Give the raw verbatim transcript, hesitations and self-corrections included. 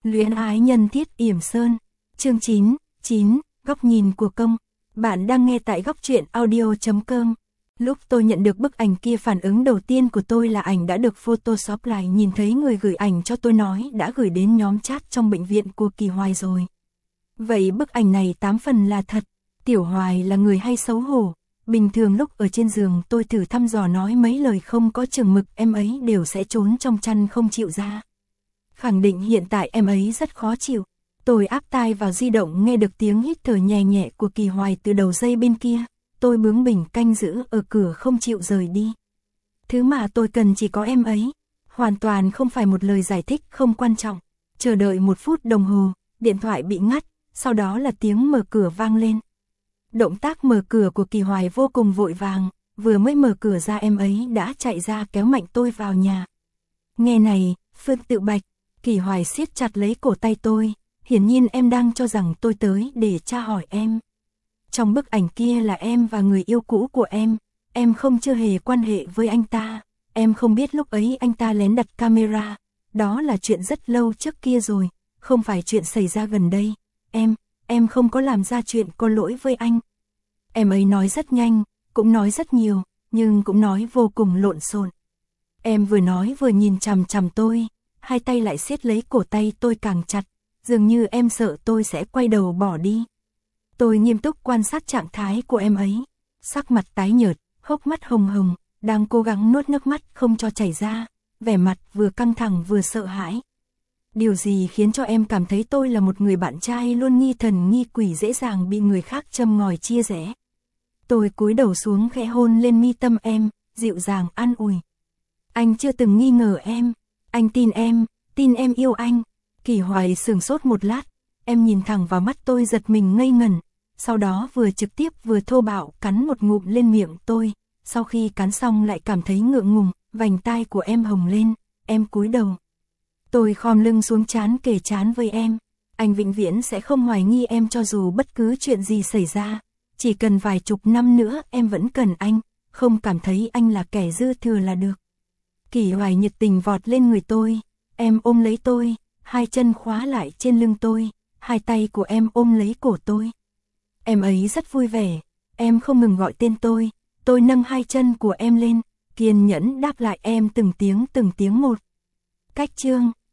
Luyến ái nhân thiết yểm sơn. Chương chín, chín, góc nhìn của công. Bạn đang nghe tại góc truyện audio chấm com. Lúc tôi nhận được bức ảnh kia, phản ứng đầu tiên của tôi là ảnh đã được Photoshop lại. Nhìn thấy người gửi ảnh cho tôi nói đã gửi đến nhóm chat trong bệnh viện của Kỳ Hoài rồi. Vậy bức ảnh này tám phần là thật. Tiểu Hoài là người hay xấu hổ. Bình thường lúc ở trên giường tôi thử thăm dò nói mấy lời không có chừng mực, em ấy đều sẽ trốn trong chăn không chịu ra. Khẳng định hiện tại em ấy rất khó chịu. Tôi áp tai vào di động nghe được tiếng hít thở nhẹ nhẹ của Kỳ Hoài từ đầu dây bên kia. Tôi bướng bỉnh canh giữ ở cửa không chịu rời đi. Thứ mà tôi cần chỉ có em ấy. Hoàn toàn không phải một lời giải thích không quan trọng. Chờ đợi một phút đồng hồ, điện thoại bị ngắt, sau đó là tiếng mở cửa vang lên. Động tác mở cửa của Kỳ Hoài vô cùng vội vàng, vừa mới mở cửa ra em ấy đã chạy ra kéo mạnh tôi vào nhà. Nghe này, Phương Tự Bạch, Kỳ Hoài siết chặt lấy cổ tay tôi, hiển nhiên em đang cho rằng tôi tới để tra hỏi em. Trong bức ảnh kia là em và người yêu cũ của em, em không chưa hề quan hệ với anh ta, em không biết lúc ấy anh ta lén đặt camera, đó là chuyện rất lâu trước kia rồi, không phải chuyện xảy ra gần đây, em, em không có làm ra chuyện có lỗi với anh. Em ấy nói rất nhanh, cũng nói rất nhiều, nhưng cũng nói vô cùng lộn xộn. Em vừa nói vừa nhìn chằm chằm tôi, hai tay lại siết lấy cổ tay tôi càng chặt, dường như em sợ tôi sẽ quay đầu bỏ đi. Tôi nghiêm túc quan sát trạng thái của em ấy, sắc mặt tái nhợt, hốc mắt hồng hồng, đang cố gắng nuốt nước mắt không cho chảy ra, vẻ mặt vừa căng thẳng vừa sợ hãi. Điều gì khiến cho em cảm thấy tôi là một người bạn trai luôn nghi thần nghi quỷ, dễ dàng bị người khác châm ngòi chia rẽ? Tôi cúi đầu xuống khẽ hôn lên mi tâm em, dịu dàng an ủi. Anh chưa từng nghi ngờ em, anh tin em, tin em yêu anh. Kỳ Hoài sửng sốt một lát, em nhìn thẳng vào mắt tôi giật mình ngây ngẩn, sau đó vừa trực tiếp vừa thô bạo cắn một ngụm lên miệng tôi, sau khi cắn xong lại cảm thấy ngượng ngùng, vành tai của em hồng lên, em cúi đầu. Tôi khom lưng xuống trán kề trán với em, anh vĩnh viễn sẽ không hoài nghi em cho dù bất cứ chuyện gì xảy ra, chỉ cần vài chục năm nữa em vẫn cần anh, không cảm thấy anh là kẻ dư thừa là được. Kỳ Hoài nhiệt tình vọt lên người tôi, em ôm lấy tôi, hai chân khóa lại trên lưng tôi, hai tay của em ôm lấy cổ tôi. Em ấy rất vui vẻ, em không ngừng gọi tên tôi, tôi nâng hai chân của em lên, kiên nhẫn đáp lại em từng tiếng từng tiếng một. Cách chương,